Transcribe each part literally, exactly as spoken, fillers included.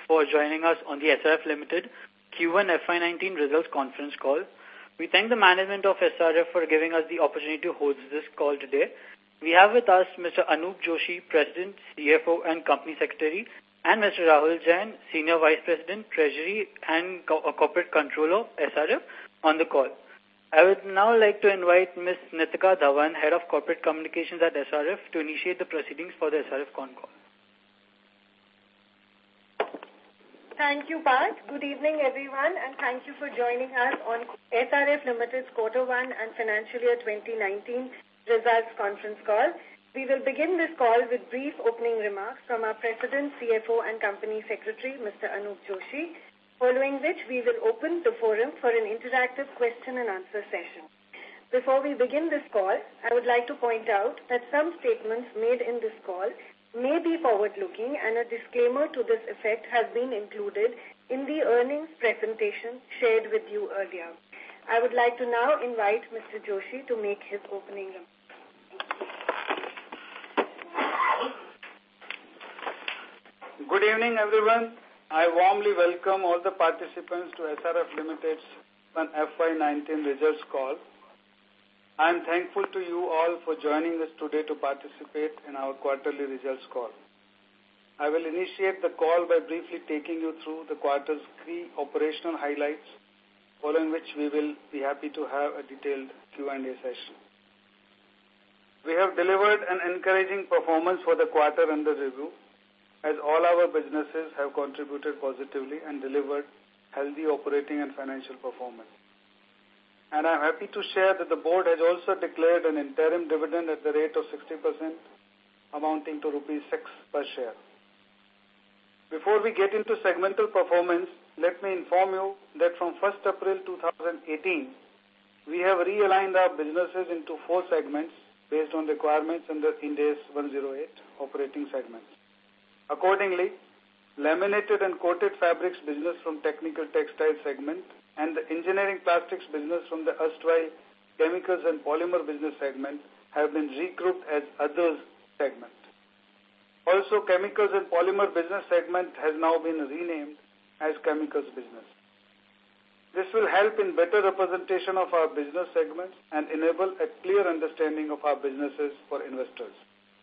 for joining us on the S R F Limited Q one F Y nineteen results conference call. We thank the management of S R F for giving us the opportunity to host this call today. We have with us Mister Anup Joshi, President, C F O and Company Secretary, and Mister Rahul Jain, Senior Vice President, Treasury and Co Corporate Controller, S R F, on the call. I would now like to invite Miz Nitika Dhawan, Head of Corporate Communications at S R F, to initiate the proceedings for the S R F con call. Thank you, Parth. Good evening, everyone, and thank you for joining us on S R F Limited's Quarter one and Financial Year twenty nineteen Results Conference Call. We will begin this call with brief opening remarks from our President, C F O and Company Secretary, Mister Anup Joshi, following which we will open the forum for an interactive question and answer session. Before we begin this call, I would like to point out that some statements made in this call may be forward-looking, and a disclaimer to this effect has been included in the earnings presentation shared with you earlier. I would like to now invite Mister Joshi to make his opening remarks. Good evening, everyone. I warmly welcome all the participants to S R F Limited's F Y nineteen results call. I am thankful to you all for joining us today to participate in our quarterly results call. I will initiate the call by briefly taking you through the quarter's key operational highlights, following which we will be happy to have a detailed Q and A session. We have delivered an encouraging performance for the quarter under review, as all our businesses have contributed positively and delivered healthy operating and financial performance. And I am happy to share that the board has also declared an interim dividend at the rate of sixty percent, amounting to rupees six per share. Before we get into segmental performance, let me inform you that from first April two thousand eighteen, we have realigned our businesses into four segments based on requirements under Ind A S one oh eight operating segments. Accordingly, laminated and coated fabrics business from technical textile segment and the engineering plastics business from the erstwhile chemicals and polymer business segment have been regrouped as others segment. Also, chemicals and polymer business segment has now been renamed as chemicals business. This will help in better representation of our business segments and enable a clear understanding of our businesses for investors.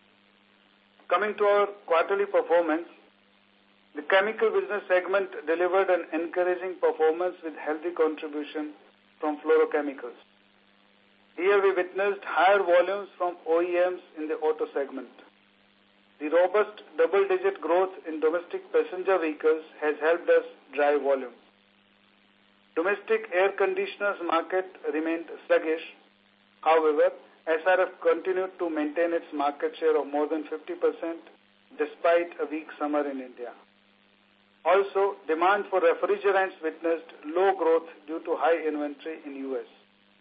Coming to our quarterly performance, the chemical business segment delivered an encouraging performance with healthy contribution from fluorochemicals. Here we witnessed higher volumes from O E Ms in the auto segment. The robust double-digit growth in domestic passenger vehicles has helped us drive volume. Domestic air conditioners market remained sluggish. However, S R F continued to maintain its market share of more than fifty percent despite a weak summer in India. Also, demand for refrigerants witnessed low growth due to high inventory in U S.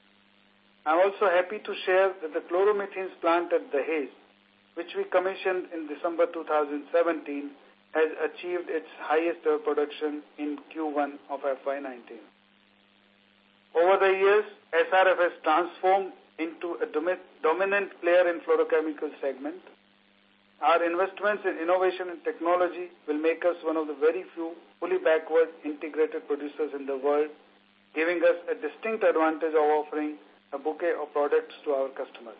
I am also happy to share that the chloromethanes plant at Dahej, which we commissioned in December two thousand seventeen, has achieved its highest ever production in Q one of F Y nineteen. Over the years, S R F has transformed into a dom- dominant player in fluorochemical segment. Our investments in innovation and technology will make us one of the very few fully backward integrated producers in the world, giving us a distinct advantage of offering a bouquet of products to our customers.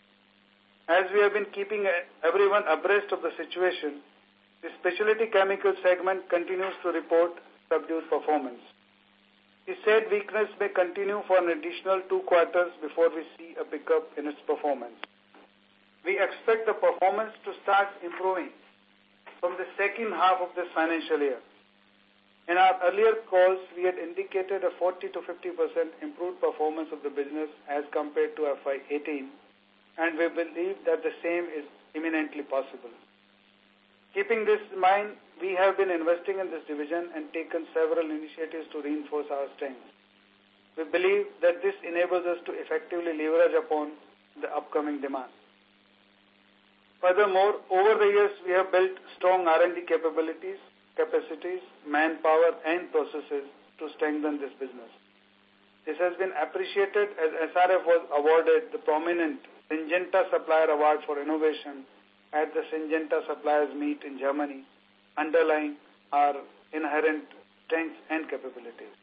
As we have been keeping everyone abreast of the situation, the specialty chemical segment continues to report subdued performance. The said weakness may continue for an additional two quarters before we see a pickup in its performance. We expect the performance to start improving from the second half of this financial year. In our earlier calls, we had indicated a forty to fifty percent improved performance of the business as compared to F Y eighteen, and we believe that the same is imminently possible. Keeping this in mind, we have been investing in this division and taken several initiatives to reinforce our strengths. We believe that this enables us to effectively leverage upon the upcoming demand. Furthermore, over the years, we have built strong R and D capabilities, capacities, manpower, and processes to strengthen this business. This has been appreciated as S R F was awarded the prominent Syngenta Supplier Award for Innovation at the Syngenta Suppliers Meet in Germany, underlying our inherent strengths and capabilities.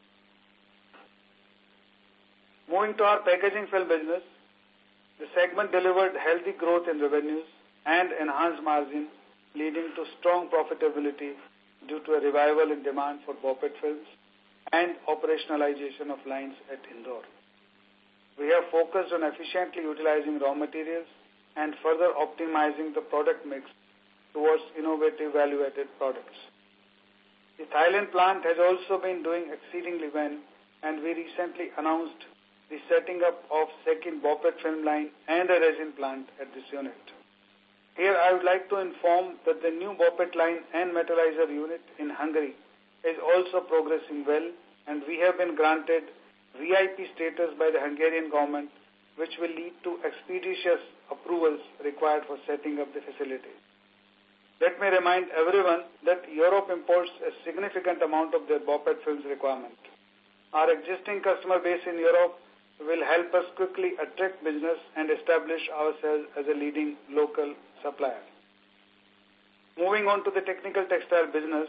Moving to our packaging film business, the segment delivered healthy growth in revenues and enhanced margins, leading to strong profitability due to a revival in demand for BOPET films and operationalization of lines at Indore. We have focused on efficiently utilizing raw materials and further optimizing the product mix towards innovative value-added products. The Thailand plant has also been doing exceedingly well, and we recently announced the setting up of second BOPET film line and a resin plant at this unit. Here I would like to inform that the new BOPET line and metallizer unit in Hungary is also progressing well, and we have been granted V I P status by the Hungarian government, which will lead to expeditious approvals required for setting up the facility. Let me remind everyone that Europe imports a significant amount of their BOPET films requirement. Our existing customer base in Europe will help us quickly attract business and establish ourselves as a leading local supplier. Moving on to the technical textile business,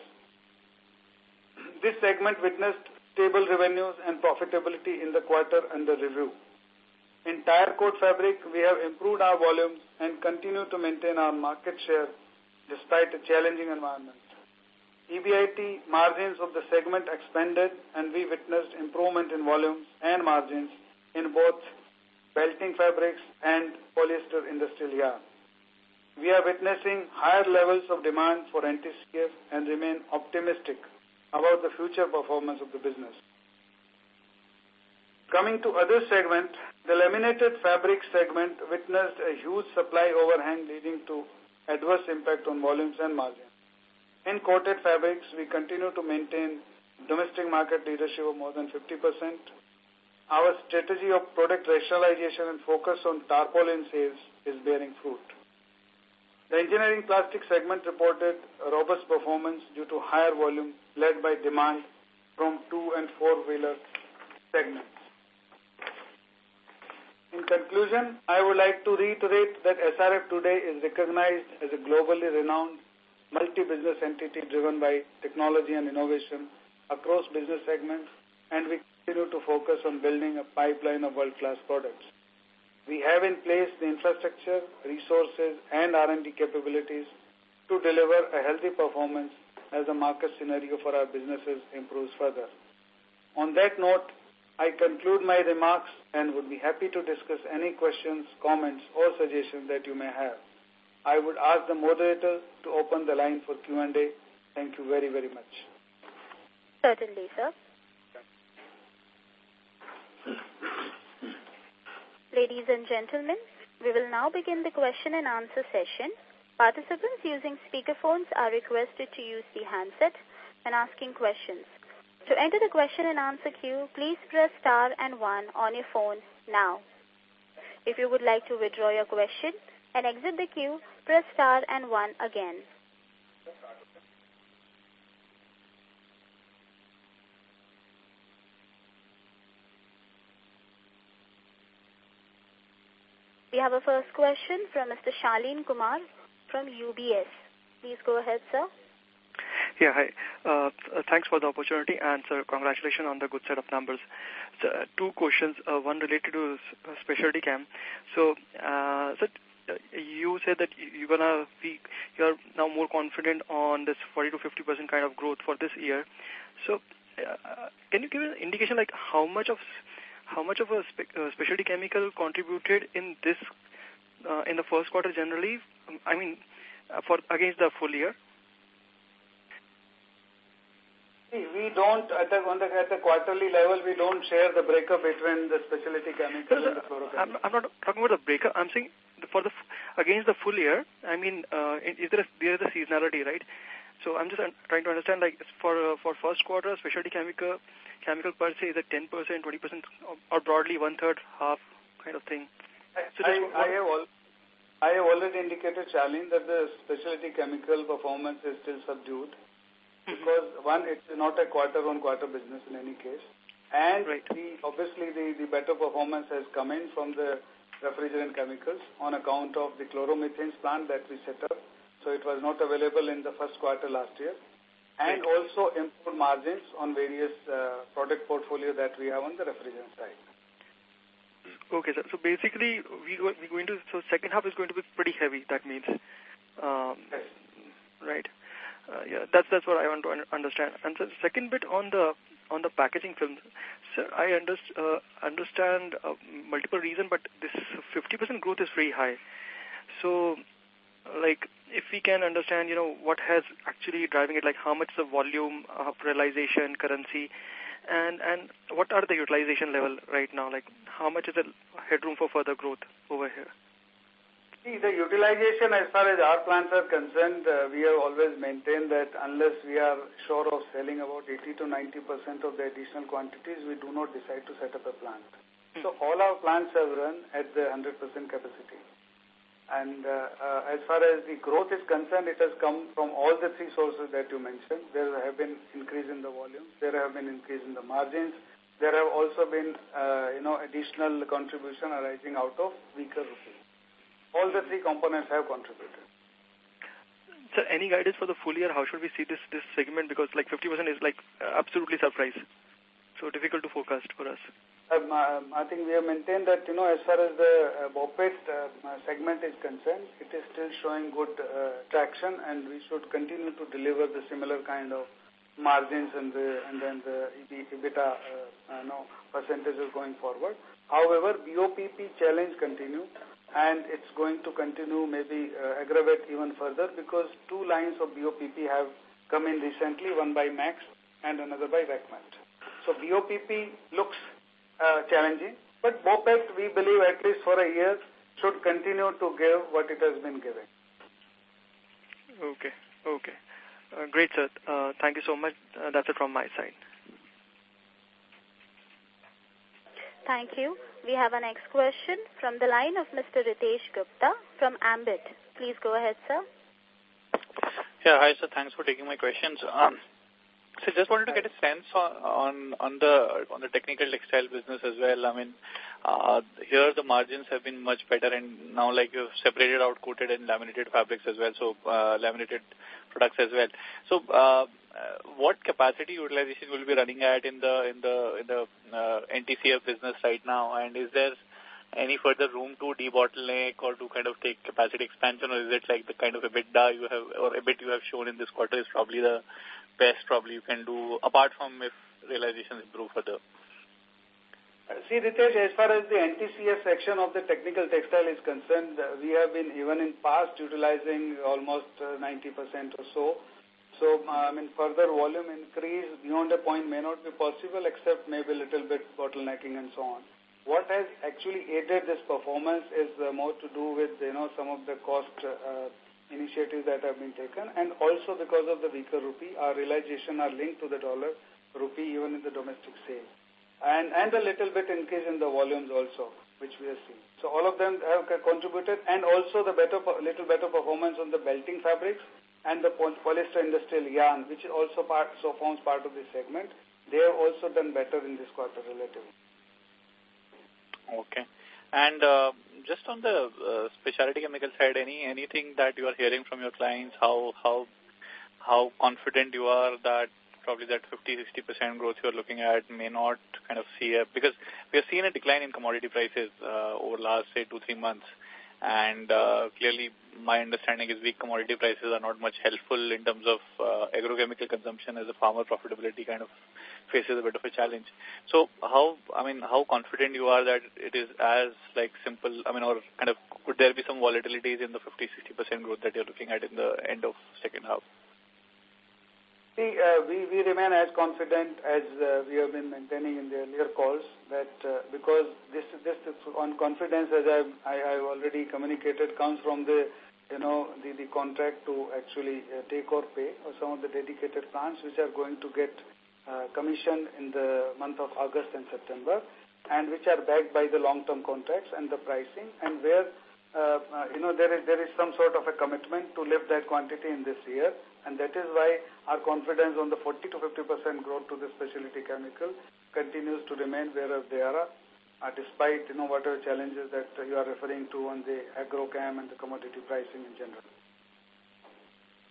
this segment witnessed stable revenues and profitability in the quarter under review. In tire cord fabric, we have improved our volumes and continue to maintain our market share despite a challenging environment. E B I T margins of the segment expanded, and we witnessed improvement in volumes and margins in both belting fabrics and polyester industrial yarn. We are witnessing higher levels of demand for anti-C F and remain optimistic about the future performance of the business. Coming to other segment, the laminated fabric segment witnessed a huge supply overhang leading to adverse impact on volumes and margins. In coated fabrics, we continue to maintain domestic market leadership of more than fifty percent. Our strategy of product rationalization and focus on tarpaulin sales is bearing fruit. The engineering plastic segment reported a robust performance due to higher volume led by demand from two and four-wheeler segments. In conclusion, I would like to reiterate that S R F today is recognized as a globally renowned multi-business entity driven by technology and innovation across business segments, and we continue to focus on building a pipeline of world-class products. We have in place the infrastructure, resources, and R and D capabilities to deliver a healthy performance as the market scenario for our businesses improves further. On that note, I conclude my remarks and would be happy to discuss any questions, comments, or suggestions that you may have. I would ask the moderator to open the line for Q and A. Thank you very, very much. Certainly, sir. Ladies and gentlemen, we will now begin the question and answer session. Participants using speakerphones are requested to use the handset when asking questions. To enter the question and answer queue, please press star and one on your phone now. If you would like to withdraw your question and exit the queue, press star and one again. We have a first question from Mister Shaleen Kumar from U B S. Please go ahead, sir. Yeah, hi. Uh, thanks for the opportunity, and sir, congratulations on the good set of numbers. So, uh, two questions, uh, one related to specialty chem. So, uh, so you said that you're gonna be, you're now more confident on this forty to fifty percent kind of growth for this year. So, uh, can you give an indication like how much of how much of a spe uh, specialty chemical contributed in this uh, in the first quarter generally? Um, I mean, uh, for against the full year. We don't, at the, on the, at the quarterly level, we don't share the breakup between the specialty chemicals and the fluorochemicals. I'm, I'm not talking about the breakup. I'm saying for the against the full year. I mean, uh, is there a, there is a seasonality, right? So I'm just trying to understand, like for uh, for first quarter, specialty chemical chemical per se is it ten percent, twenty percent, or broadly one third, half kind of thing. So I, I, I have all, I have already indicated, Shaleen, that the specialty chemical performance is still subdued. Because, one, it's not a quarter-on-quarter business in any case. And right. the, obviously the, the better performance has come in from the refrigerant chemicals on account of the chloromethanes plant that we set up. So it was not available in the first quarter last year. and also improved margins on various uh, product portfolio that we have on the refrigerant side. Okay, sir. So basically, we go, we're going to, so second half is going to be pretty heavy, that means. Um, yes. Right. Uh, yeah, that's that's what I want to un understand. And the second bit on the on the packaging film, sir, I underst uh, understand uh, multiple reasons, but this fifty percent growth is very high. So, like, if we can understand, you know, what has actually driving it, like how much the volume, uh, realization, currency, and and what are the utilization level right now? Like, how much is the headroom for further growth over here? See, the utilization as far as our plants are concerned, uh, we have always maintained that unless we are sure of selling about eighty to ninety percent of the additional quantities, we do not decide to set up a plant. Hmm. So all our plants have run at the one hundred percent capacity. And uh, uh, as far as the growth is concerned, it has come from all the three sources that you mentioned. There have been increase in the volume, there have been increase in the margins, there have also been, uh, you know, additional contribution arising out of weaker rupee. All the three components have contributed. Sir, any guidance for the full year? How should we see this this segment? Because like fifty percent is like absolutely surprise. So difficult to forecast for us. Um, um, I think we have maintained that, you know, as far as the uh, BOPET uh, segment is concerned, it is still showing good uh, traction, and we should continue to deliver the similar kind of margins and the and then the EBITDA uh, uh, no, percentages going forward. However, B O P P challenge continues, and it's going to continue, maybe uh, aggravate even further, because two lines of B O P P have come in recently, one by Max and another by Vecmat. So B O P P looks uh, challenging, but BOPET, we believe at least for a year, should continue to give what it has been giving. Okay, okay. Uh, great, sir. Uh, thank you so much. Uh, that's it from my side. Thank you. We have a next question from the line of Mister Ritesh Gupta from Ambit. Please go ahead, sir. Yeah, hi, sir. Thanks for taking my questions. Um, so just wanted to get a sense on, on, on the on the technical textile business as well. I mean, uh, here the margins have been much better, and now like you've separated out coated and laminated fabrics as well, so uh, laminated products as well. So, uh, Uh, what capacity utilization will be running at in the in the in the uh, N T C F business right now, and is there any further room to debottleneck or to kind of take capacity expansion, or is it like the kind of EBITDA you have or EBIT you have shown in this quarter is probably the best probably you can do, apart from if realizations improve further? Uh, see, Ritesh, as far as the N T C F section of the technical textile is concerned, uh, we have been even in past utilizing almost uh, ninety percent or so. So, uh, I mean, further volume increase beyond a point may not be possible, except maybe a little bit bottlenecking and so on. What has actually aided this performance is uh, more to do with, you know, some of the cost uh, initiatives that have been taken, and also because of the weaker rupee, our realization are linked to the dollar rupee even in the domestic sale. And, and a little bit increase in the volumes also, which we have seen. So all of them have contributed, and also the better, little better performance on the belting fabrics and the polyester industrial yarn, which also part, so forms part of this segment. They have also done better in this quarter relatively. Okay. And uh, just on the uh, specialty chemical side, any anything that you are hearing from your clients, how how how confident you are that probably that fifty to sixty percent growth you are looking at may not kind of see a, because we have seen a decline in commodity prices uh, over the last, say, two, three months. And uh, clearly, my understanding is weak commodity prices are not much helpful in terms of uh, agrochemical consumption, as a farmer profitability kind of faces a bit of a challenge. So how, I mean, how confident you are that it is as like simple, I mean, or kind of could there be some volatilities in the fifty to sixty percent growth that you're looking at in the end of second half? See, uh, we, we remain as confident as uh, we have been maintaining in the earlier calls, that uh, because this this on confidence, as I've, I, I've already communicated, comes from the, you know, the, the contract to actually uh, take or pay, or some of the dedicated plants which are going to get uh, commissioned in the month of August and September, and which are backed by the long-term contracts and the pricing, and where Uh, uh, you know, there is there is some sort of a commitment to lift that quantity in this year, and that is why our confidence on the forty to fifty percent growth to the specialty chemical continues to remain wherever they are, uh, despite, you know, whatever challenges that uh, you are referring to on the agrochem and the commodity pricing in general.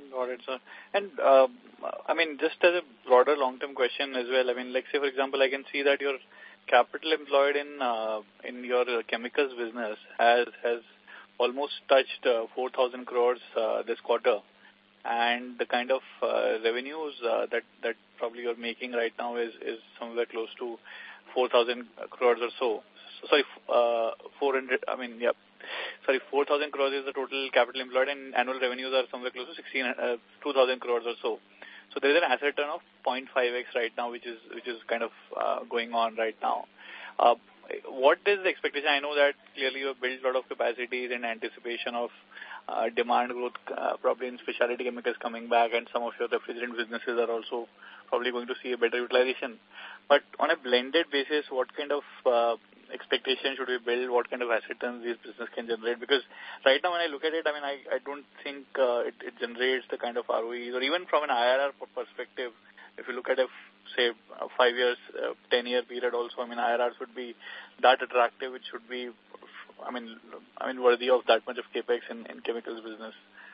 Got it, sir. And, uh, I mean, just as a broader long-term question as well, I mean, like, say, for example, I can see that your capital employed in uh, in your chemicals business has has almost touched uh, four thousand crores uh, this quarter. And the kind of uh, revenues uh, that, that probably you're making right now is, is somewhere close to four thousand crores or so. so sorry, uh, four hundred, I mean, yeah. Sorry, four thousand crores is the total capital employed and annual revenues are somewhere close to sixteen, uh, two thousand crores or so. So there is an asset turn of zero point five x right now, which is, which is kind of uh, going on right now. Uh, what is the expectation? I know that clearly you have built a lot of capacities in anticipation of uh, demand growth, uh, probably in specialty chemicals coming back, and some of your refrigerant businesses are also probably going to see a better utilization. But on a blended basis, what kind of uh, expectation should we build? What kind of asset turns this business can generate? Because right now when I look at it, I mean, I, I don't think uh, it, it generates the kind of R O Es, or even from an I R R perspective, if you look at a, say, a five years, uh, ten year period also, I mean, I R Rs would be that attractive, it should be, I mean, I mean, worthy of that much of capex in, in chemicals business.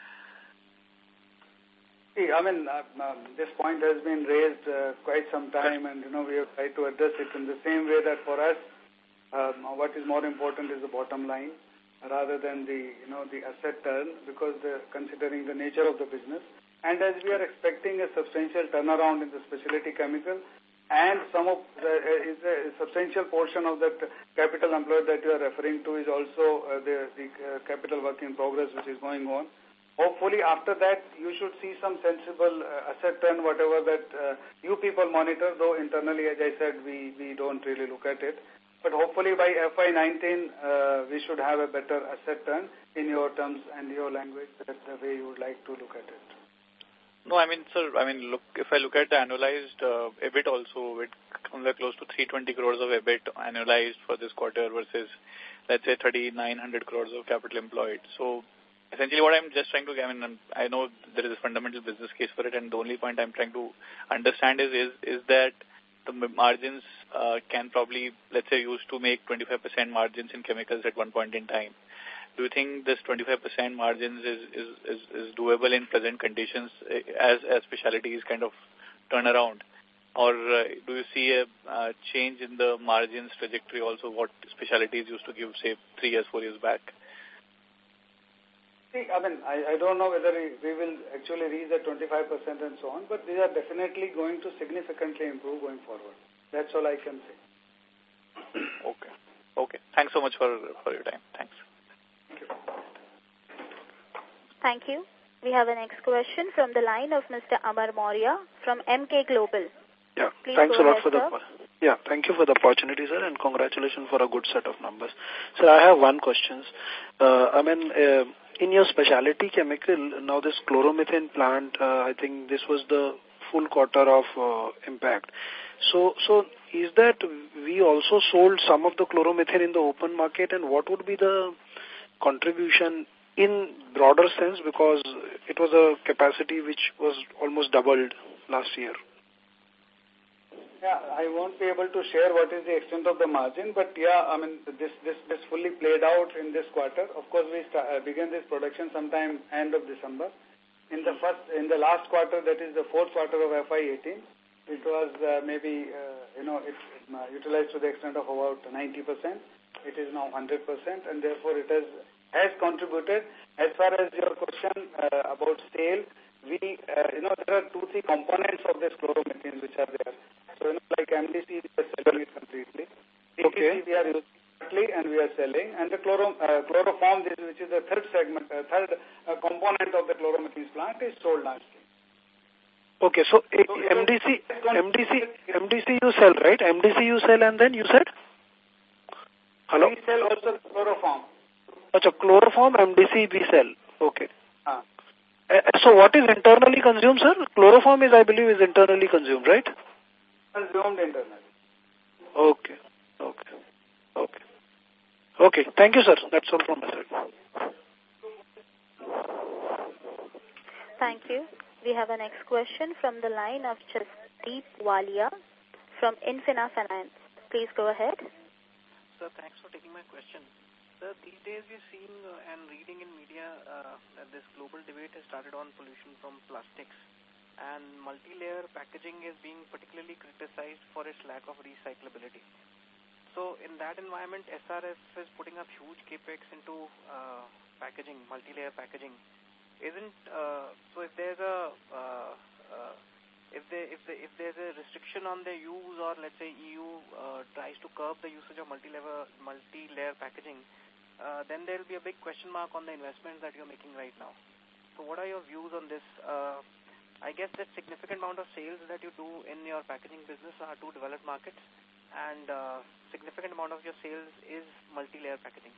See, I mean, uh, um, this point has been raised uh, quite some time, and, you know, we have tried to address it in the same way that for us, um, what is more important is the bottom line rather than the, you know, the asset turn, because the, considering the nature of the business. And as we are expecting a substantial turnaround in the specialty chemical, and some of the, uh, is a substantial portion of that capital employed that you are referring to is also uh, the, the uh, capital work in progress which is going on. Hopefully after that you should see some sensible uh, asset turn, whatever that uh, you people monitor, though internally, as I said, we, we don't really look at it. But hopefully by F Y nineteen, uh, we should have a better asset turn in your terms and your language. That's the way you would like to look at it. No, I mean, sir, I mean, look, if I look at the annualized uh, EBIT also, it comes close to three hundred twenty crores of EBIT annualized for this quarter versus, let's say, three thousand nine hundred crores of capital employed. So, essentially what I'm just trying to, I mean, I know there is a fundamental business case for it, and the only point I'm trying to understand is, is, is that the margins uh, can probably, let's say, used to make twenty-five percent margins in chemicals at one point in time. Do you think this twenty-five percent margins is, is, is, is doable in present conditions as, as specialties kind of turn around? Or uh, do you see a uh, change in the margins trajectory also, what specialties used to give, say, three years, four years back? See, I mean, I, I don't know whether we will actually reach the twenty-five percent and so on, but these are definitely going to significantly improve going forward. That's all I can say. Okay. Okay. Thanks so much for, for your time. Thanks. Thank you. Thank you. We have a next question from the line of Mister Amar Maurya from M K Global. Yeah, Please thanks a lot ahead, for sir. the yeah, thank you for the opportunity, sir, and congratulations for a good set of numbers. Sir, I have one question. Uh, I mean, uh, in your specialty chemical, now this chloromethane plant, uh, I think this was the full quarter of uh, impact. So, so is that we also sold some of the chloromethane in the open market, and what would be the contribution in broader sense, because it was a capacity which was almost doubled last year? Yeah, I won't be able to share what is the extent of the margin, but yeah, I mean, this this this fully played out in this quarter. Of course, we start, uh, began this production sometime end of December. In the first, in the last quarter, that is the fourth quarter of F Y eighteen, it was uh, maybe uh, you know it uh, utilized to the extent of about ninety percent. It is now one hundred percent, and therefore it has has contributed. As far as your question uh, about sale, we uh, you know there are two three components of this chloromethane which are there. So, you know, like M D C, we are selling it completely. P P C, okay. We are using partly and we are selling. And the chloro, uh, chloroform, this, which is the third segment, uh, third uh, component of the chloromethane plant, is sold largely. Okay, so, so M D C, M D C, M D C you sell, right? M D C you sell, and then you said? Hello? We sell also chloroform. Achha, chloroform, M D C we sell. Okay. Ah. Uh, so what is internally consumed, sir? Chloroform is, I believe, is internally consumed, right? Consumed internally. Okay. Okay. Okay. Okay. Thank you, sir. That's all from my side. Thank you. We have a next question from the line of Jasdeep Walia from Infina Finance. Please go ahead. Sir, thanks for taking my question. Sir, these days we've seen uh, and reading in media uh, that this global debate has started on pollution from plastics, and multi-layer packaging is being particularly criticized for its lack of recyclability. So in that environment, S R F is putting up huge capex into uh, packaging, multi-layer packaging. Isn't uh, so? If there's a uh, uh, if there if the, if there's a restriction on their use, or let's say E U uh, tries to curb the usage of multi-layer multi-layer packaging, uh, then there will be a big question mark on the investments that you're making right now. So what are your views on this? Uh, I guess that significant amount of sales that you do in your packaging business are to developed markets, and uh, significant amount of your sales is multi-layer packaging.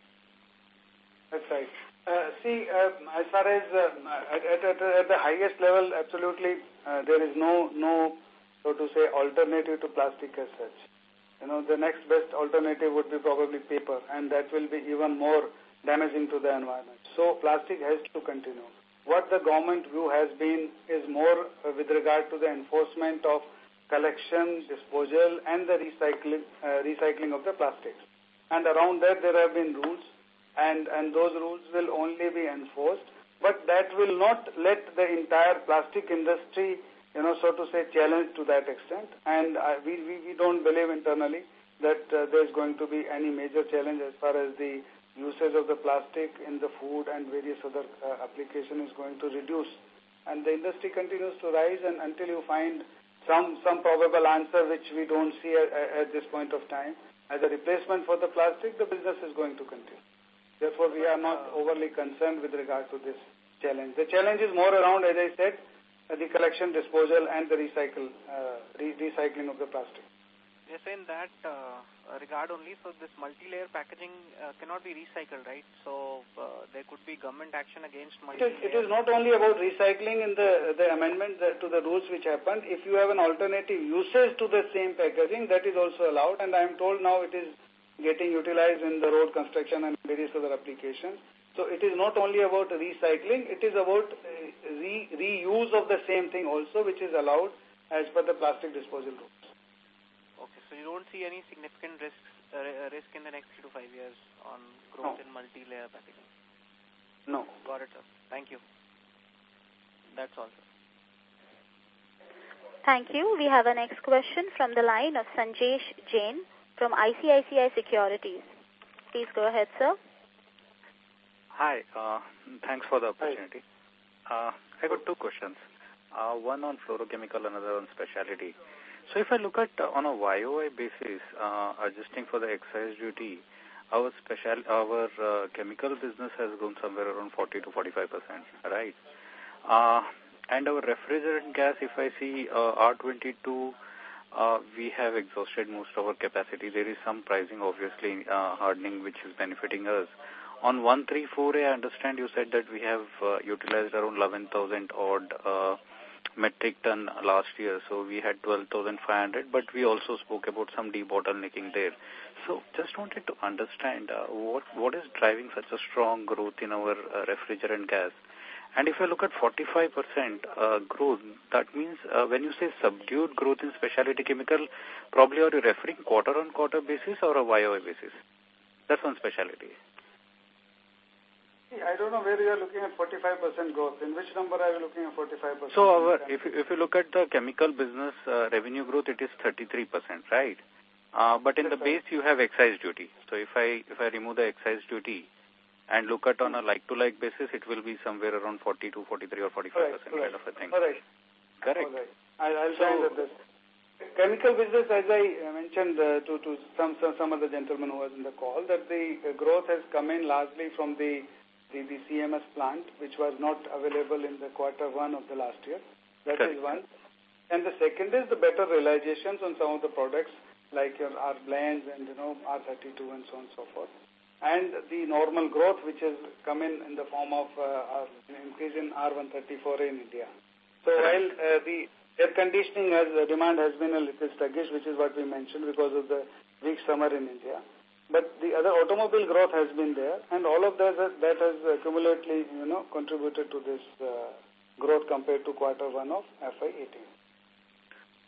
That's right. Uh, see, uh, as far as uh, at, at, at the highest level, absolutely, uh, there is no, no, so to say, alternative to plastic as such. You know, the next best alternative would be probably paper, and that will be even more damaging to the environment. So plastic has to continue. What the government view has been is more uh, with regard to the enforcement of collection, disposal, and the recycling, uh, recycling of the plastics. And around that, there have been rules. And, and those rules will only be enforced, but that will not let the entire plastic industry, you know, so to say, challenge to that extent. And uh, we, we, we don't believe internally that uh, there's going to be any major challenge as far as the usage of the plastic in the food and various other uh, application is going to reduce. And the industry continues to rise, and until you find some, some probable answer, which we don't see at, at this point of time, as a replacement for the plastic, the business is going to continue. Therefore, we are not overly concerned with regard to this challenge. The challenge is more around, as I said, uh, the collection, disposal, and the recycle, uh, re recycling of the plastic. Yes, in that uh, regard only, so this multi-layer packaging uh, cannot be recycled, right? So uh, there could be government action against multi-layer. It is, it is not only about recycling in the, the amendment the, to the rules which happened. If you have an alternative usage to the same packaging, that is also allowed, and I am told now it is getting utilized in the road construction and various other applications. So it is not only about recycling, it is about re reuse of the same thing also, which is allowed as per the plastic disposal rules. Okay, so you don't see any significant risks, uh, risk in the next three to five years on growth no. in multi-layer packaging? No. Got it, sir. Thank you. That's all, sir. Thank you. We have a next question from the line of Sanjesh Jain from I C I C I Securities. Please go ahead, sir. Hi. Uh, thanks for the opportunity. Uh, I got two questions. Uh, one on fluorochemical, another on specialty. So if I look at uh, on a Y O Y basis, uh, adjusting for the excise duty, our special, our uh, chemical business has grown somewhere around forty to forty-five percent, right? Uh, and our refrigerant gas, if I see uh, R twenty-two, Uh, we have exhausted most of our capacity. There is some pricing, obviously, uh, hardening, which is benefiting us. On one thirty-four A, I understand you said that we have uh, utilized around eleven thousand odd uh, metric ton last year. So we had twelve thousand five hundred, but we also spoke about some debottlenecking there. So just wanted to understand uh, what, what is driving such a strong growth in our uh, refrigerant gas. And if I look at forty-five percent uh, growth, that means uh, when you say subdued growth in specialty chemical, probably are you referring quarter-on-quarter basis or a Y O Y basis? That's on specialty. I don't know where you are looking at forty-five percent growth. In which number are you looking at forty-five percent? So our, if, if you look at the chemical business uh, revenue growth, it is thirty-three percent, right? Uh, but in the base, you have excise duty. So if I, if I remove the excise duty, and look at on a like-to-like basis, it will be somewhere around forty-two, forty-three or forty-five percent right, kind of a thing. All right. Correct. All right. I'll, I'll so, join this. Chemical business, as I mentioned uh, to, to some, some some of the gentlemen who was in the call, that the uh, growth has come in largely from the, the, the C M S plant, which was not available in the quarter one of the last year. That Correct. is one. And the second is the better realizations on some of the products, like your R blends and, you know, R thirty-two and so on and so forth. And the normal growth which has come in in the form of uh, an increase in R one thirty-four in India. So while uh, the air conditioning has, uh, demand has been a little sluggish, which is what we mentioned because of the weak summer in India, but the other automobile growth has been there, and all of that, that has uh, cumulatively, you know, contributed to this uh, growth compared to quarter one of F Y eighteen.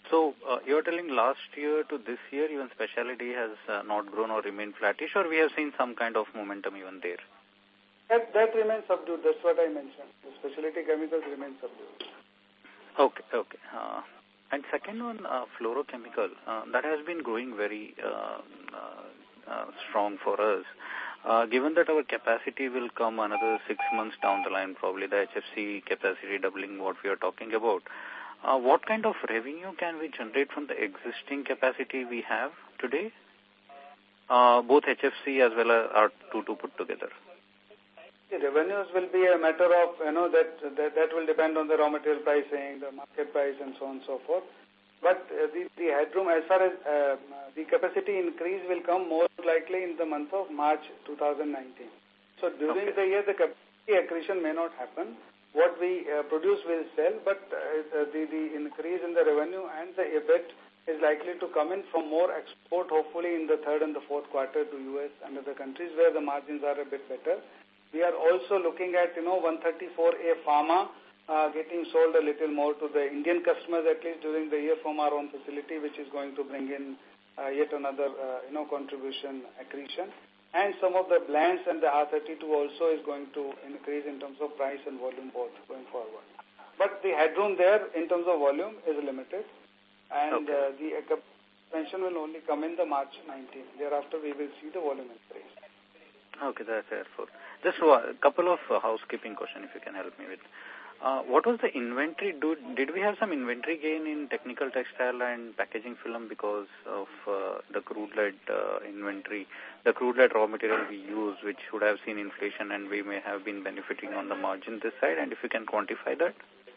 So uh, you're telling last year to this year, even specialty has uh, not grown or remained flattish, or we have seen some kind of momentum even there? That, that remains subdued. That's what I mentioned. The specialty chemicals remain subdued. Okay, okay. Uh, and second one, uh, fluorochemical, uh, that has been growing very uh, uh, uh, strong for us. Uh, given that our capacity will come another six months down the line, probably the H F C capacity doubling what we are talking about, uh, what kind of revenue can we generate from the existing capacity we have today? Uh, both H F C as well as our two to put together. The revenues will be a matter of, you know, that, that that will depend on the raw material pricing, the market price, and so on and so forth. But uh, the, the headroom, as far as uh, the capacity increase will come most likely in the month of March two thousand nineteen. So during okay. the year, the capacity accretion may not happen. What we uh, produce will sell, but uh, the, the increase in the revenue and the E B I T is likely to come in from more export, hopefully in the third and the fourth quarter to U S and other countries where the margins are a bit better. We are also looking at, you know, one thirty-four A pharma uh, getting sold a little more to the Indian customers, at least during the year, from our own facility, which is going to bring in uh, yet another, uh, you know, contribution accretion. And some of the blends and the R thirty-two also is going to increase in terms of price and volume both going forward. But the headroom there in terms of volume is limited. And okay. uh, the expansion will only come in the March nineteenth. Thereafter, we will see the volume increase. Okay, that's helpful. Just a couple of uh, housekeeping questions, if you can help me with. Uh, what was the inventory? Do, did we have some inventory gain in technical textile and packaging film because of uh, the crude-led uh, inventory, the crude-led raw material we use, which would have seen inflation and we may have been benefiting on the margin this side? And if you can quantify that?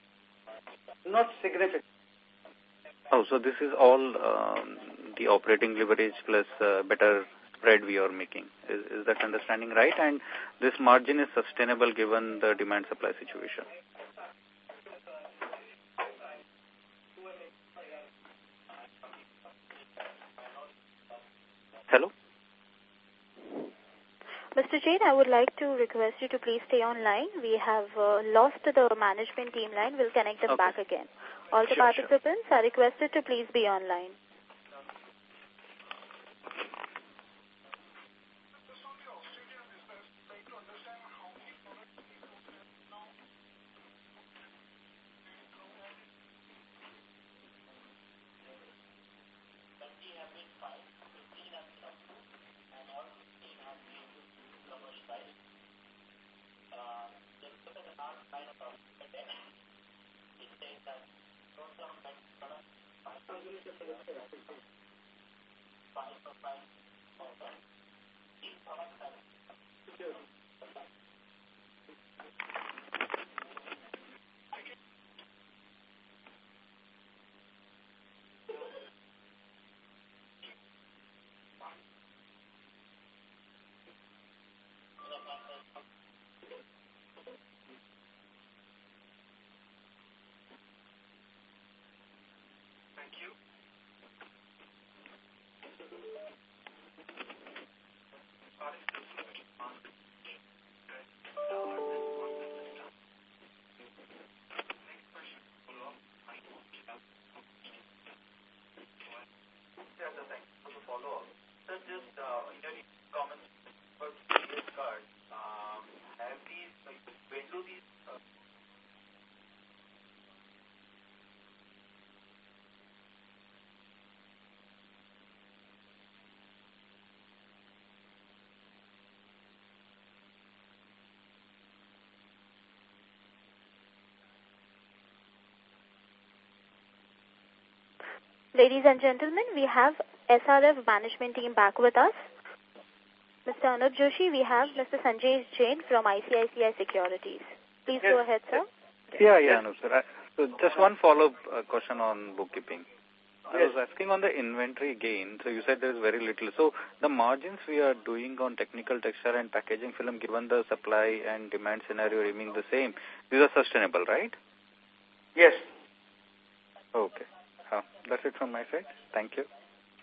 Not significant. Oh, so this is all um, the operating leverage plus uh, better spread we are making. Is, is that understanding right? And this margin is sustainable given the demand-supply situation? Hello? Mister Jain, I would like to request you to please stay online. We have uh, lost the management team line. We'll connect them okay. back again. All the sure, participants sure. are requested to please be online. Ladies and gentlemen, we have S R F management team back with us. Mister Anup Joshi, we have Mister Sanjay Jain from I C I C I Securities. Please yes. go ahead, sir. Yeah, yeah, Anup, sir. I, so just one follow-up uh, question on bookkeeping. I yes. was asking on the inventory gain. So you said there is very little. So the margins we are doing on technical textile and packaging film, given the supply and demand scenario remaining the same, these are sustainable, right? Yes. Okay. Uh, that's it from my side. Thank you.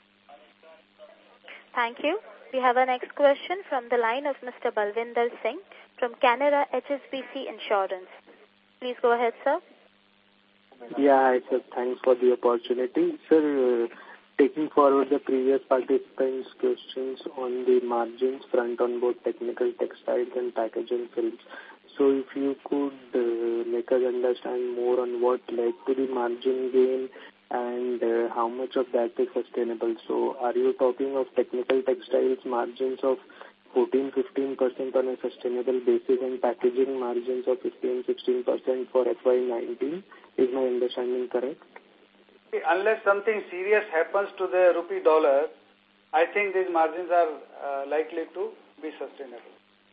Thank you. We have our next question from the line of Mister Balvinder Singh from Canara H S B C Insurance. Please go ahead, sir. Yeah, hi, sir. Thanks for the opportunity. Sir, uh, taking forward the previous participants' questions on the margins front on both technical textiles and packaging films. So if you could uh, make us understand more on what led to the margin gain and uh, how much of that is sustainable. So are you talking of technical textiles margins of fourteen to fifteen percent on a sustainable basis and packaging margins of fifteen to sixteen percent for F Y nineteen? Is my understanding correct? Unless something serious happens to the rupee dollar, I think these margins are uh, likely to be sustainable.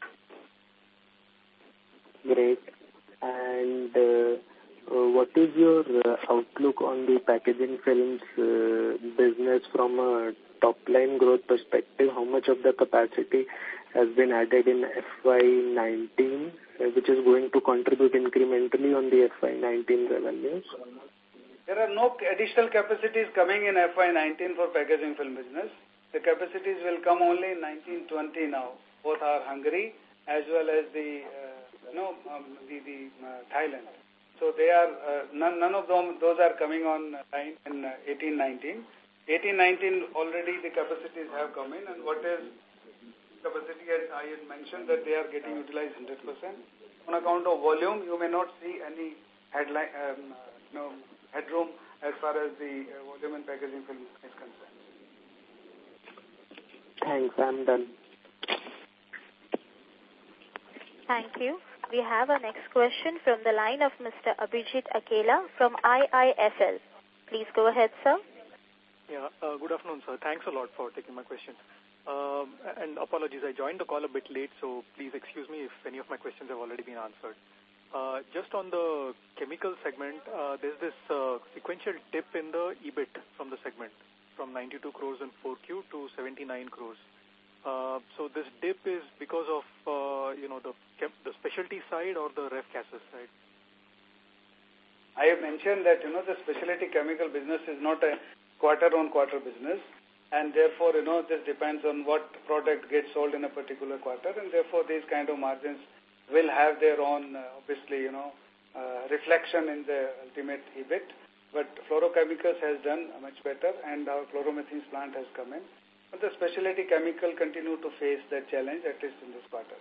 Great. And uh, uh, what is your uh, outlook on the packaging films uh, business from a top-line growth perspective? How much of the capacity has been added in F Y nineteen, uh, which is going to contribute incrementally on the F Y nineteen revenues? There are no additional capacities coming in F Y nineteen for packaging film business. The capacities will come only in nineteen twenty now. Both are Hungary as well as the, uh, you know, um, the, the uh, Thailand. So they are, uh, none, none of them, those are coming on line in uh, eighteen nineteen. eighteen nineteen already the capacities have come in, and what is capacity, as I had mentioned, that they are getting utilized one hundred percent. On account of volume, you may not see any headline, um, you know, headroom as far as the uh, volume and packaging film is concerned. Thanks, I'm done. Thank you. We have our next question from the line of Mister Abhijit Akela from I I S L. Please go ahead, sir. Yeah, uh, good afternoon, sir. Thanks a lot for taking my question. Um, and apologies, I joined the call a bit late, so please excuse me if any of my questions have already been answered. Uh, just on the chemical segment, uh, there's this uh, sequential dip in the E B I T from the segment, from ninety-two crores in four Q to seventy-nine crores. Uh, so this dip is because of, uh, you know, the the specialty side or the ref gases side? I have mentioned that, you know, the specialty chemical business is not a quarter-on-quarter business, and therefore, you know, this depends on what product gets sold in a particular quarter, and therefore these kind of margins will have their own, uh, obviously, you know, uh, reflection in the ultimate E B I T. But fluorochemicals has done much better, and our fluoromethanes plant has come in. But the specialty chemical continue to face that challenge, at least in this quarter.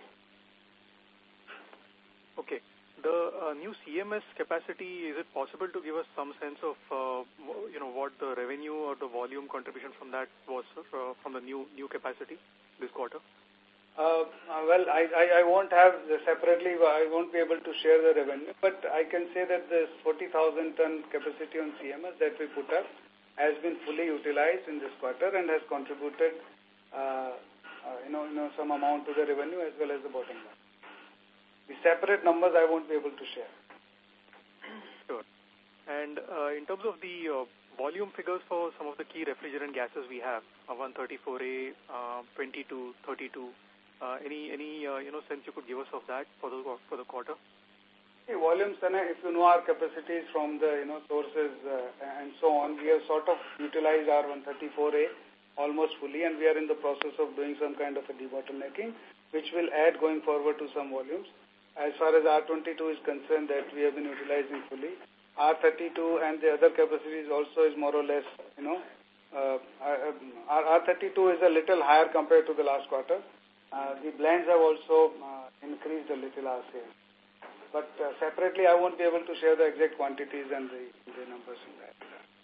Okay. The uh, new C M S capacity, is it possible to give us some sense of, uh, you know, what the revenue or the volume contribution from that was uh, from the new new capacity this quarter? Uh, well, I, I, I won't have the separately, I won't be able to share the revenue, but I can say that this forty thousand ton capacity on C M S that we put up has been fully utilized in this quarter and has contributed, uh, uh, you know, you know, some amount to the revenue as well as the bottom line. The separate numbers I won't be able to share. Sure. And uh, in terms of the uh, volume figures for some of the key refrigerant gases we have, uh, one thirty-four A, uh, twenty-two, thirty-two, uh, any any uh, you know sense you could give us of that for the for the quarter? The volumes, if you know our capacities from the you know sources uh, and so on, we have sort of utilized our one thirty-four A almost fully, and we are in the process of doing some kind of a debottlenecking, which will add going forward to some volumes. As far as R twenty-two is concerned, that we have been utilizing fully. R thirty-two and the other capacities also is more or less, you know, uh, R thirty-two is a little higher compared to the last quarter. Uh, the blends have also uh, increased a little our sales. But uh, separately, I won't be able to share the exact quantities and the, the numbers in that.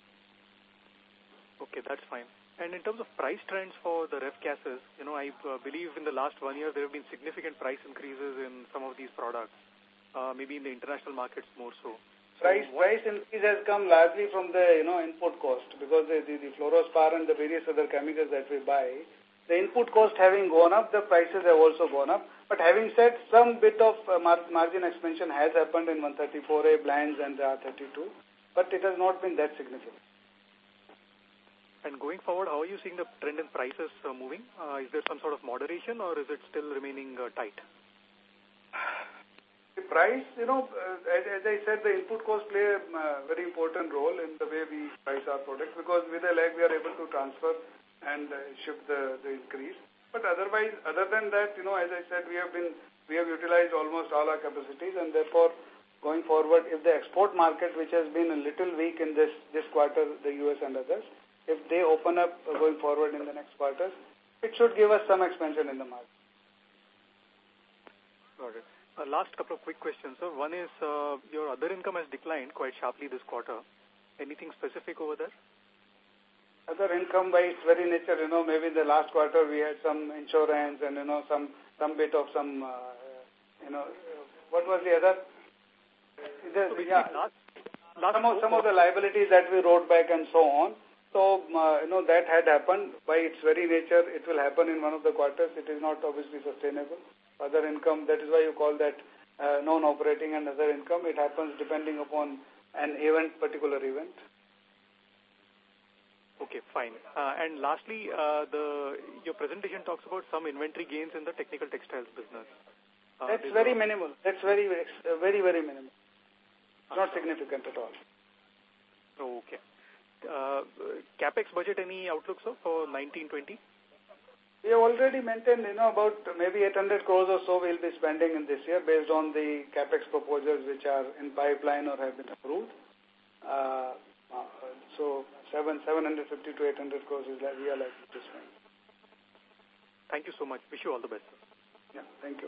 Okay, that's fine. And in terms of price trends for the ref gases, you know, I uh, believe in the last one year there have been significant price increases in some of these products, uh, maybe in the international markets more so. so price price increase has come largely from the, you know, input cost, because the, the, the fluorospar and the various other chemicals that we buy, the input cost having gone up, the prices have also gone up. But having said, some bit of uh, mar margin expansion has happened in one thirty-four A blends and the R thirty-two, but it has not been that significant. And going forward, how are you seeing the trend in prices uh, moving? Uh, is there some sort of moderation, or is it still remaining uh, tight? The price, you know, uh, as, as I said, the input costs play a uh, very important role in the way we price our products, because with a lag we are able to transfer and uh, shift the, the increase. But otherwise, other than that, you know, as I said, we have been we have utilized almost all our capacities, and therefore going forward, if the export market, which has been a little weak in this, this quarter, the U S and others, if they open up uh, going forward in the next quarters, it should give us some expansion in the market. Got it. Uh, last couple of quick questions, sir. One is uh, your other income has declined quite sharply this quarter. Anything specific over there? Other income by its very nature, you know, maybe in the last quarter we had some insurance and, you know, some, some bit of some, uh, you know, what was the other? The, so yeah, last, last some, of, some of the liabilities that we wrote back and so on. So, uh, you know, that had happened. By its very nature, it will happen in one of the quarters. It is not obviously sustainable. Other income, that is why you call that uh, non-operating and other income. It happens depending upon an event, particular event. Okay, fine. Uh, and lastly, uh, the your presentation talks about some inventory gains in the technical textiles business. Uh, That's very minimal. That's very, very, very minimal. It's not significant at all. Okay. Uh, CapEx budget, any outlook, sir, for nineteen twenty? We have already maintained, you know, about maybe eight hundred crores or so we'll be spending in this year based on the CapEx proposals which are in pipeline or have been approved. Uh, uh, so seven, 750 to eight hundred crores is like we are likely to spend. Thank you so much. Wish you all the best, sir. Yeah, thank you.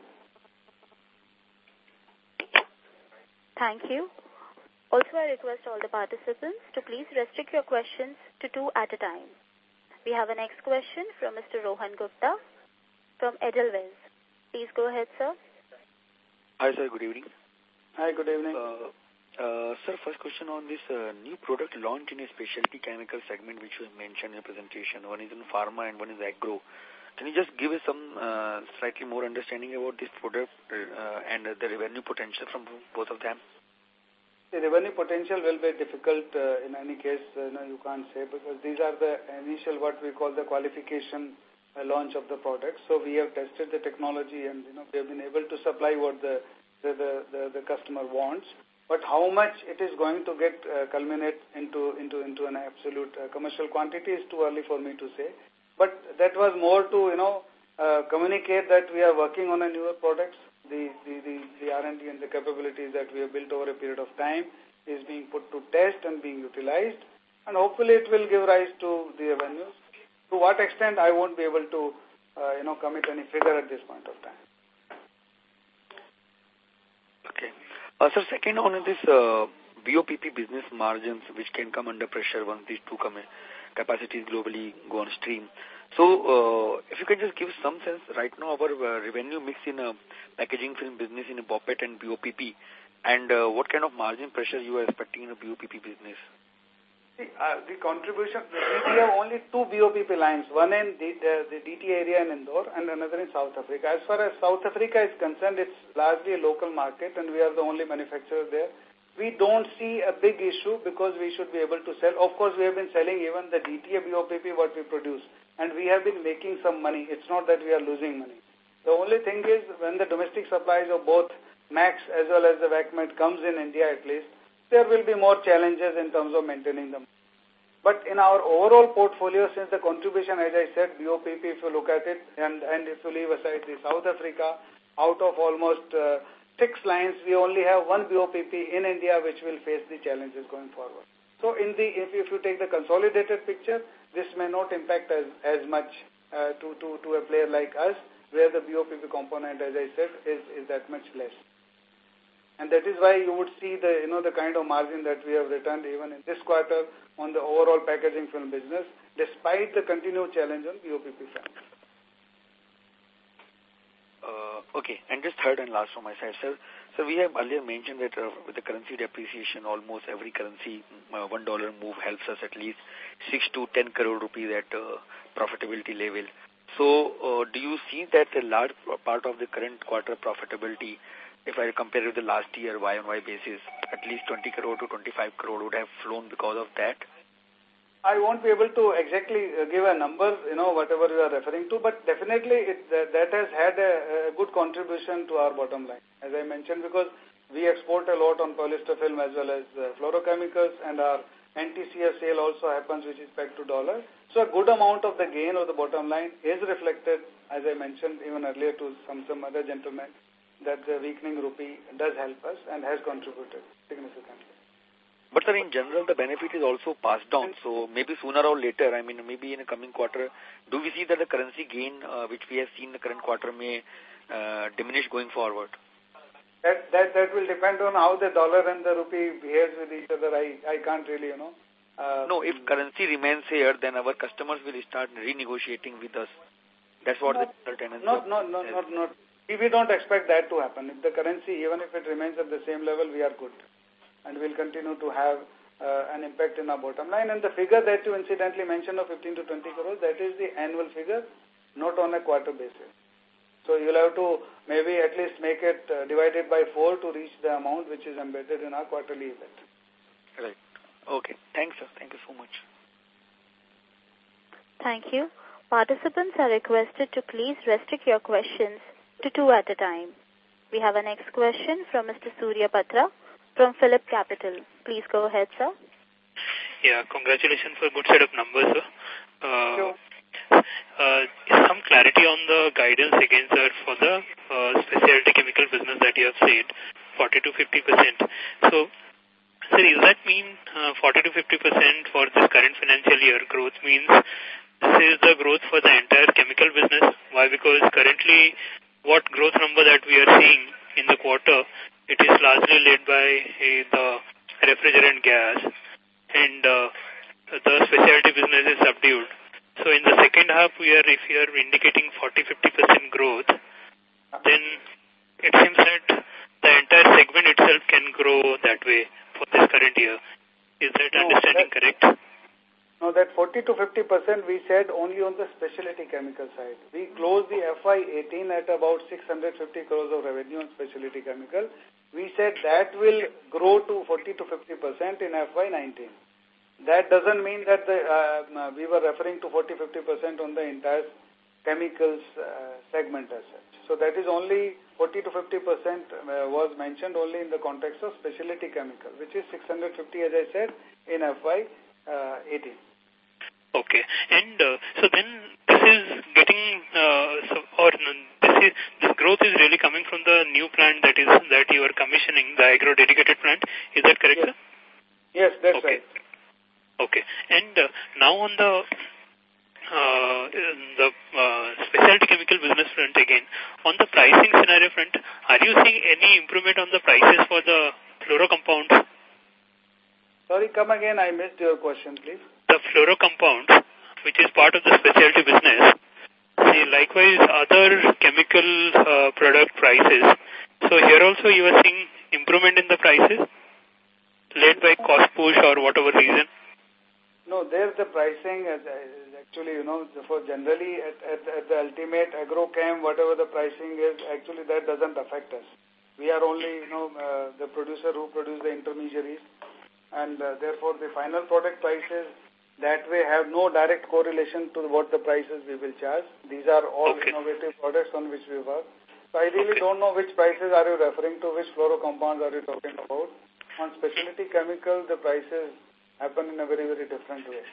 Thank you. Also, I request all the participants to please restrict your questions to two at a time. We have a next question from Mister Rohan Gupta from Edelweiss. Please go ahead, sir. Hi, sir. Good evening. Hi, good evening. Uh, uh, sir, first question on this uh, new product launch in a specialty chemical segment which was mentioned in the presentation. One is in pharma and one is agro. Can you just give us some uh, slightly more understanding about this product uh, and uh, the revenue potential from both of them? The revenue potential will be difficult uh, in any case, uh, no, you can't say, because these are the initial what we call the qualification uh, launch of the product. So we have tested the technology and, you know, we have been able to supply what the, the, the, the, the customer wants. But how much it is going to get uh, culminate into, into, into an absolute uh, commercial quantity is too early for me to say. But that was more to, you know, uh, communicate that we are working on a newer products. The, the, the, the R and D and the capabilities that we have built over a period of time is being put to test and being utilized, and hopefully it will give rise to the revenues. To what extent, I won't be able to, uh, you know, commit any figure at this point of time. Okay. Uh, sir, second on this uh, B O P P business margins, which can come under pressure once these two come in, capacities globally go on stream. So, uh, if you can just give some sense, right now our uh, revenue mix in a packaging film business in a BOPET and B O P P, and uh, what kind of margin pressure you are expecting in a B O P P business? See, uh, the contribution, we have only two B O P P lines, one in the, the, the D T area in Indore and another in South Africa. As far as South Africa is concerned, it's largely a local market and we are the only manufacturer there. We don't see a big issue because we should be able to sell. Of course, we have been selling even the D T A B O P P what we produce, and we have been making some money. It's not that we are losing money. The only thing is when the domestic supplies of both Max as well as the VACMET comes in India at least, there will be more challenges in terms of maintaining them. But in our overall portfolio, since the contribution, as I said, B O P P, if you look at it, and, and if you leave aside the South Africa, out of almost uh, six lines, we only have one B O P P in India which will face the challenges going forward. So in the, if, if you take the consolidated picture, this may not impact as, as much uh, to, to, to a player like us, where the B O P P component, as I said, is, is that much less. And that is why you would see the, you know, the kind of margin that we have returned even in this quarter on the overall packaging film business, despite the continued challenge on B O P P front. Uh, okay, and just third and last from my side, sir. So we have earlier mentioned that uh, with the currency depreciation, almost every currency, uh, one dollar move helps us at least six to ten crore rupees at uh, profitability level. So uh, do you see that a large part of the current quarter profitability, if I compare it with the last year Y on Y basis, at least twenty crore to twenty-five crore would have flown because of that? I won't be able to exactly give a number, you know, whatever you are referring to, but definitely it, that, that has had a, a good contribution to our bottom line, as I mentioned, because we export a lot on polyester film as well as uh, fluorochemicals, and our N T C F sale also happens, which is pegged to dollar. So a good amount of the gain of the bottom line is reflected, as I mentioned even earlier to some, some other gentlemen, that the weakening rupee does help us and has contributed significantly. But sir, in general, the benefit is also passed down. So maybe sooner or later, I mean, maybe in a coming quarter, do we see that the currency gain, uh, which we have seen in the current quarter, may uh, diminish going forward? That, that that will depend on how the dollar and the rupee behaves with each other. I, I can't really, you know. Uh, no, if currency remains here, then our customers will start renegotiating with us. That's what not, the tendency not, not, not, not, not. We don't expect that to happen. If the currency, even if it remains at the same level, we are good. And we'll continue to have uh, an impact in our bottom line. And the figure that you incidentally mentioned of fifteen to twenty crores, that is the annual figure, not on a quarter basis. So you'll have to maybe at least make it uh, divided by four to reach the amount which is embedded in our quarterly event. Right. Okay. Thanks, sir. Thank you so much. Thank you. Participants are requested to please restrict your questions to two at a time. We have a next question from Mister Surya Patra from Phillip Capital. Please go ahead, sir. Yeah, congratulations for a good set of numbers, sir. Uh, uh, some clarity on the guidance again, sir, for the uh, specialty chemical business that you have said, forty to fifty percent. So, sir, does that mean uh, forty to fifty percent for this current financial year growth means this is the growth for the entire chemical business? Why? Because currently what growth number that we are seeing in the quarter, it is largely led by uh, the refrigerant gas, and uh, the specialty business is subdued. So in the second half, we are, if we are indicating forty to fifty percent growth, then it seems that the entire segment itself can grow that way for this current year. Is that no, understanding that, correct? No, that forty to fifty percent we said only on the specialty chemical side. We closed the F Y eighteen at about six hundred fifty crores of revenue on specialty chemical. We said that will grow to forty to fifty percent in F Y nineteen. That doesn't mean that the, uh, we were referring to forty to fifty percent on the entire chemicals uh, segment as such. So that is only forty to fifty percent uh, was mentioned only in the context of specialty chemical, which is six hundred fifty, as I said, in F Y eighteen. Okay. And uh, so then this is getting, uh, so, or this is, this growth is really coming from the new plant that is, that you are commissioning, the agro dedicated plant. Is that correct, yes. sir? Yes, that's okay. right. Okay. And uh, now on the, uh, the uh, specialty chemical business front again, on the pricing scenario front, are you seeing any improvement on the prices for the fluorocompounds? Sorry, come again. I missed your question, please. The fluorocompounds, which is part of the specialty business, see, likewise other chemical uh, product prices. So here also you are seeing improvement in the prices, led by cost push or whatever reason? No, there the pricing is actually, you know, for generally at, at, at the ultimate agrochem, whatever the pricing is, actually that doesn't affect us. We are only, you know, uh, the producer who produce the intermediaries, and uh, therefore the final product prices that way have no direct correlation to what the prices we will charge. These are all okay. innovative products on which we work. So I really okay. don't know which prices are you referring to, which fluorocompounds are you talking about. On specialty chemical, the prices happen in a very, very different way.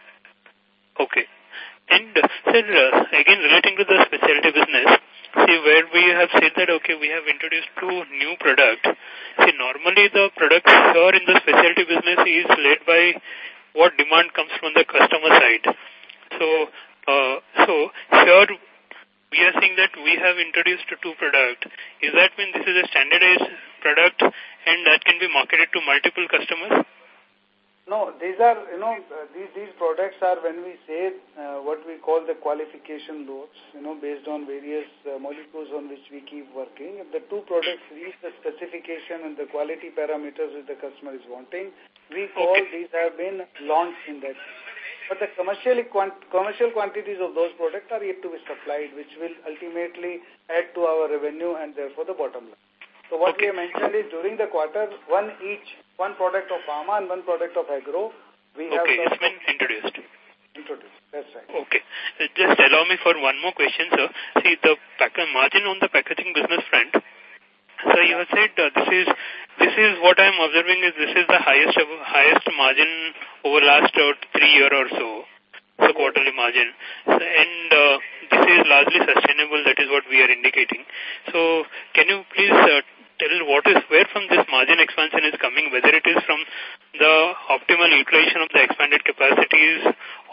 Okay. And, uh, sir, uh, again, relating to the specialty business, see, where we have said that, okay, we have introduced two new products. See, normally the products here in the specialty business is led by what demand comes from the customer side. So, uh, so here we are saying that we have introduced two products. Is that mean this is a standardized product and that can be marketed to multiple customers? No, these are, you know, uh, these, these products are when we say uh, what we call the qualification loads, you know, based on various uh, molecules on which we keep working. If the two products reach the specification and the quality parameters which the customer is wanting, we call okay. these have been launched in that. But the commercially quant commercial quantities of those products are yet to be supplied, which will ultimately add to our revenue and therefore the bottom line. So what okay. we have mentioned is during the quarter, one each, one product of pharma and one product of agro, we have... Okay, it's been introduced. Introduced, that's right. Okay. Just allow me for one more question, sir. See, the margin on the packaging business front, so you have said uh, this is this is what I am observing is this is the highest highest margin over last uh, three year or so, the quarterly margin, and uh, this is largely sustainable. That is what we are indicating. So, can you please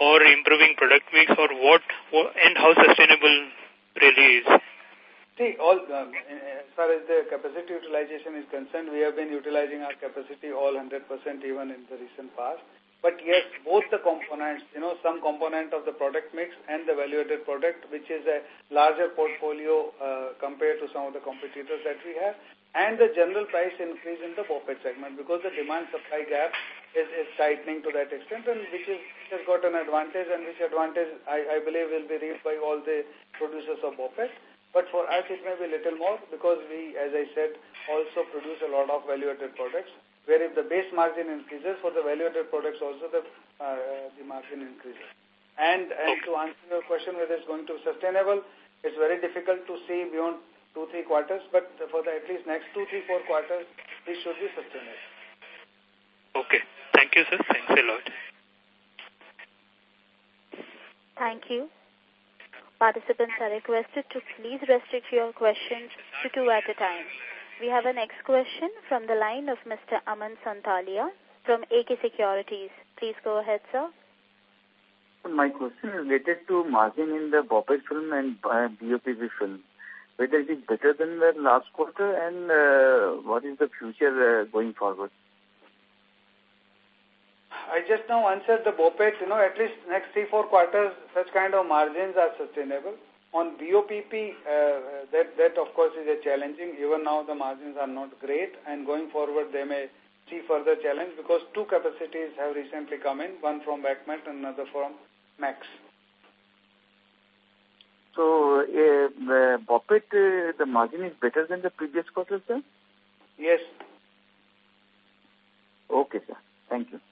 or improving product mix, or what, what and how sustainable really is? See, all um, as far as the capacity utilization is concerned, we have been utilizing our capacity all one hundred percent even in the recent past. But yes, both the components, you know, some component of the product mix and the value-added product, which is a larger portfolio uh, compared to some of the competitors that we have, and the general price increase in the BOPET segment, because the demand-supply gap is, is tightening to that extent, and which, is, which has got an advantage, and which advantage I, I believe will be reaped by all the producers of BOPET. But for us, it may be a little more, because we, as I said, also produce a lot of value-added products, where if the base margin increases, for the value-added products also the, uh, the margin increases. And, and to answer your question whether it's going to be sustainable, it's very difficult to see beyond two, three quarters, but for the at least next two, three, four quarters, this should be sustainable. Okay. Thank you, sir. Thanks a lot. Thank you. Participants are requested to please restrict your questions to two at a time. We have a next question from the line of Mister Aman Santalia from A K Securities. Please go ahead, sir. My question is related to margin in the BOPET film and uh, B O P P film. Whether it is better than the last quarter, and uh, what is the future uh, going forward? I just now answered the BOPET, you know, at least next three, four quarters, such kind of margins are sustainable. On B O P P, uh, that, that of course is a challenging. Even now the margins are not great, and going forward they may see further challenge, because two capacities have recently come in, one from Backmat and another from Max. So, uh, uh, BOPET, uh, the margin is better than the previous quarter, sir? Yes. Okay, sir. Thank you.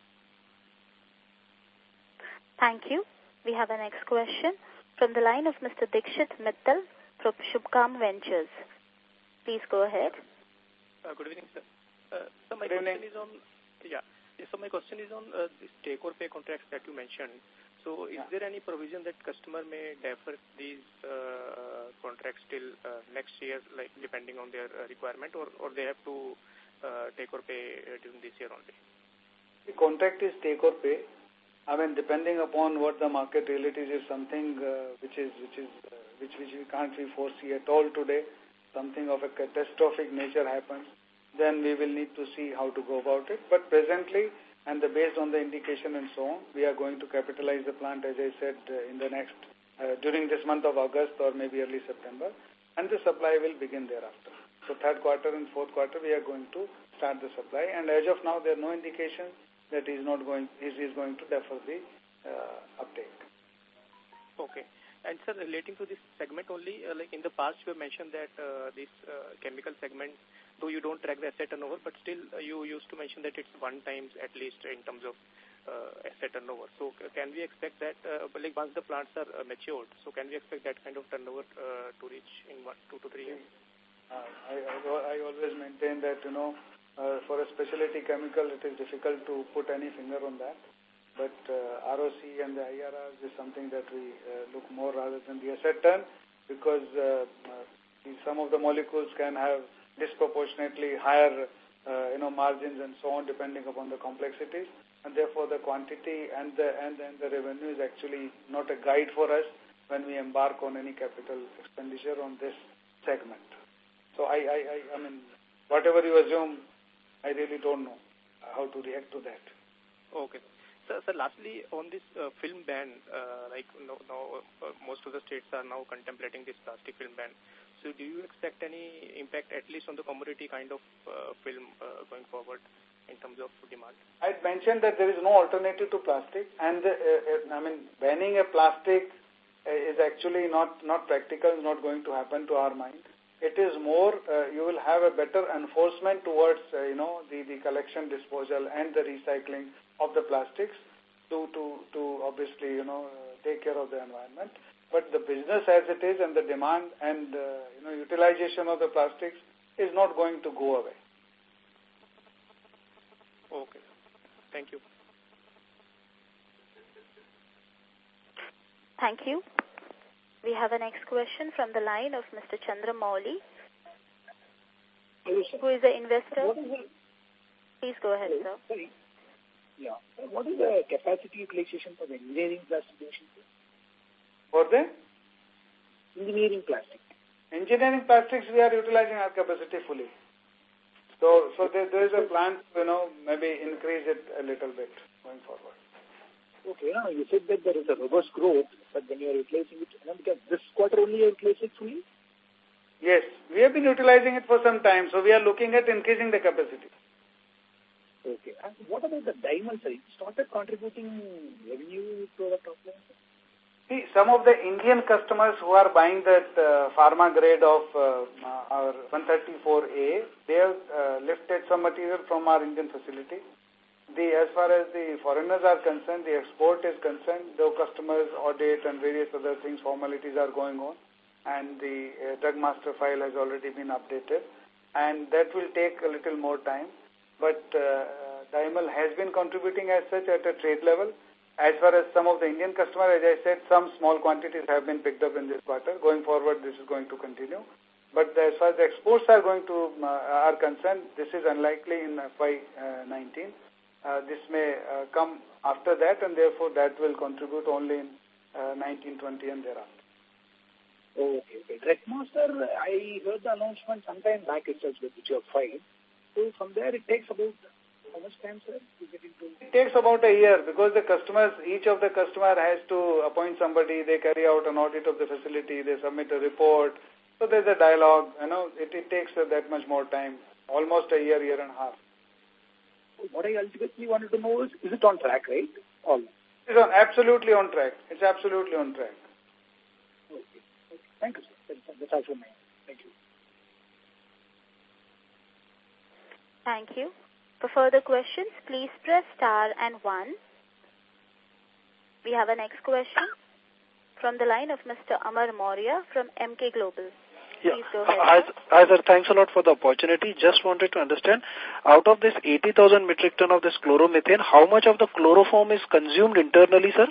Thank you. We have a next question from the line of Mister Dikshit Mittal from Shubhkam Ventures. Please go ahead. Uh, good evening, sir. Uh, so my good question evening. is on, yeah. So my question is on uh, this take-or-pay contracts that you mentioned. So is yeah. there any provision that customer may defer these uh, contracts till uh, next year, like depending on their uh, requirement, or, or they have to uh, take or pay uh, during this year only? The contract is take or pay. I mean, depending upon what the market realities is, something uh, which is which is uh, which which we can't we foresee at all today, something of a catastrophic nature happens, then we will need to see how to go about it. But presently, and the, based on the indication and so on, we are going to capitalize the plant, as I said, uh, in the next uh, during this month of August or maybe early September, and the supply will begin thereafter. So third quarter and fourth quarter, we are going to start the supply, and as of now, there are no indications that he is not going, he is going to defer the uh, uptake. Okay. And sir, relating to this segment only, uh, like in the past you have mentioned that uh, this uh, chemical segment, though you don't track the asset turnover, but still uh, you used to mention that it's one times at least in terms of uh, asset turnover. So can we expect that, uh, like once the plants are uh, matured, so can we expect that kind of turnover uh, to reach in one, two to three years? Uh, I, I, I always maintain that, you know, Uh, for a specialty chemical, it is difficult to put any finger on that. But uh, R O C and the I R Rs is something that we uh, look more rather than the asset turn, because uh, uh, some of the molecules can have disproportionately higher, uh, you know, margins and so on, depending upon the complexities. And therefore, the quantity and the and, and the revenue is actually not a guide for us when we embark on any capital expenditure on this segment. So I, I, I, I mean, whatever you assume, I really don't know how to react to that. Okay. So, so lastly, on this uh, film ban, uh, like no, no, uh, most of the states are now contemplating this plastic film ban. So do you expect any impact, at least on the commodity kind of uh, film uh, going forward in terms of demand? I mentioned that there is no alternative to plastic, and the, uh, I mean, banning a plastic uh, is actually not, not practical, not going to happen to our mind. It is more, uh, you will have a better enforcement towards, uh, you know, the, the collection, disposal, and the recycling of the plastics to, to, to obviously, you know, uh, take care of the environment. But the business as it is and the demand and, uh, you know, utilization of the plastics is not going to go away. Okay. Thank you. Thank you. We have a next question from the line of Mister Chandra Mauli, who is an investor. Please go ahead, sir. Yeah. What is the capacity utilization for the engineering plastic division? For the? Engineering plastic. Engineering plastics, we are utilizing our capacity fully. So, so there, there is a plan to, you know, maybe increase it a little bit going forward. Okay, now you said that there is a robust growth, but when you are utilizing it, you know, because this quarter only you are utilizing it fully? Yes, we have been utilizing it for some time, so we are looking at increasing the capacity. Okay, and what about the diamond side? Started contributing revenue to the top line? See, some of the Indian customers who are buying that uh, pharma grade of uh, our one thirty-four A, they have uh, lifted some material from our Indian facility. The, as far as the foreigners are concerned, the export is concerned, though customers audit and various other things, formalities are going on, and the uh, drug master file has already been updated, and that will take a little more time. But uh, Daimel has been contributing as such at a trade level. As far as some of the Indian customers, as I said, some small quantities have been picked up in this quarter. Going forward, this is going to continue. But as far as the exports are going to uh, are concerned, this is unlikely in F Y nineteen. Uh, this may uh, come after that, and therefore that will contribute only in uh, nineteen twenty and thereafter. Okay, okay. Dragmaster, I heard the announcement sometime back itself which you have filed. So from there it takes about how much time, sir, to get into? It takes about a year because the customers, each of the customer has to appoint somebody, they carry out an audit of the facility, they submit a report. So there's a dialogue, you know, it, it takes uh, that much more time, almost a year, year and a half. What I ultimately wanted to know is, is it on track, right? All. It's on, absolutely on track. It's absolutely on track. Okay. Okay. Thank you, sir. That's all from me. Thank you. Thank you. For further questions, please press star and one. We have a next question from the line of Mister Amar Maurya from M K Global. Yeah. Please go ahead. Hi, hi, sir. Thanks a lot for the opportunity. Just wanted to understand, out of this eighty thousand metric ton of this chloromethane, how much of the chloroform is consumed internally, sir?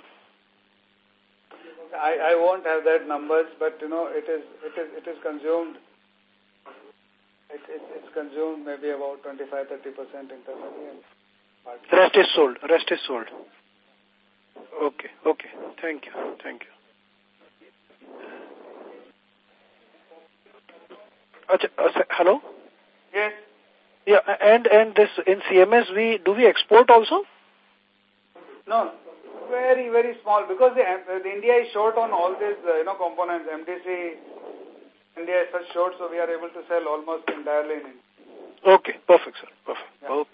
I, I won't have that numbers, but, you know, it is it is it is consumed. It, it, it's consumed maybe about twenty-five to thirty percent internally. And rest is sold. Rest is sold. Okay. Okay. Thank you. Thank you. Achha, uh, hello? Yes. Yeah, and and this in C M S, we do we export also? No, very very small because the, the India is short on all these uh, you know components. M D C India is such short, so we are able to sell almost entirely in India. Okay, perfect, sir. Perfect. Yeah. Okay.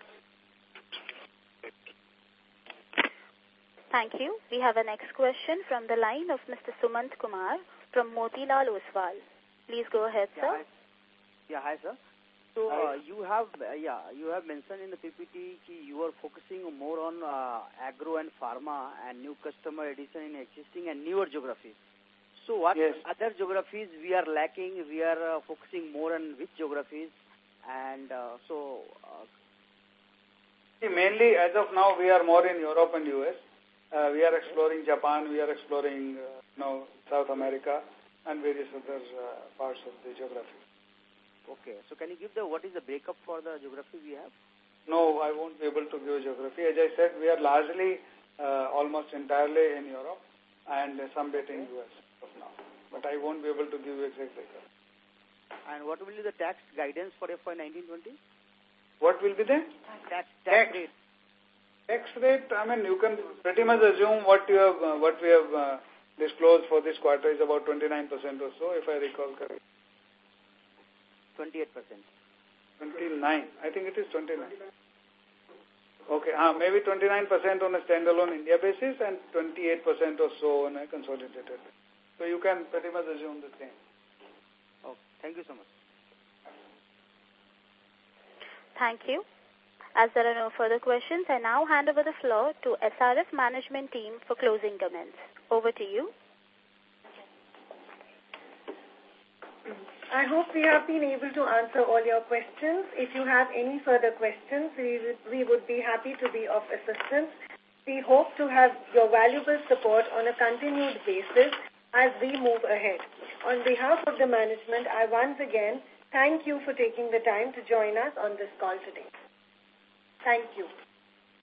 Thank you. We have a next question from the line of Mister Sumant Kumar from Motilal Oswal. Please go ahead, yeah, sir. Hi. Yeah, hi, sir. So uh, you have uh, yeah you have mentioned in the P P T that you are focusing more on uh, agro and pharma and new customer addition in existing and newer geographies. So what yes. other geographies we are lacking? We are uh, focusing more on which geographies? And uh, so uh, See, mainly as of now we are more in Europe and U S. Uh, we are exploring Japan. We are exploring uh, you know South America and various other uh, parts of the geography. Okay. So can you give the, what is the breakup for the geography we have? No, I won't be able to give geography. As I said, we are largely, uh, almost entirely in Europe and some bit in U S of now. But I won't be able to give you exact breakup. And what will be the tax guidance for F Y nineteen twenty? What will be the? Tax, tax rate. Tax rate, I mean, you can pretty much assume what you have, uh, what we have uh, disclosed for this quarter is about twenty-nine percent or so, if I recall correctly. twenty-eight percent. twenty-nine. I think it is twenty-nine. Okay, uh, maybe twenty-nine percent on a standalone India basis and twenty-eight percent or so on a consolidated. So you can pretty much assume the same. Okay, thank you so much. Thank you. As there are no further questions, I now hand over the floor to S R F management team for closing comments. Over to you. I hope we have been able to answer all your questions. If you have any further questions, we, we would be happy to be of assistance. We hope to have your valuable support on a continued basis as we move ahead. On behalf of the management, I once again thank you for taking the time to join us on this call today. Thank you.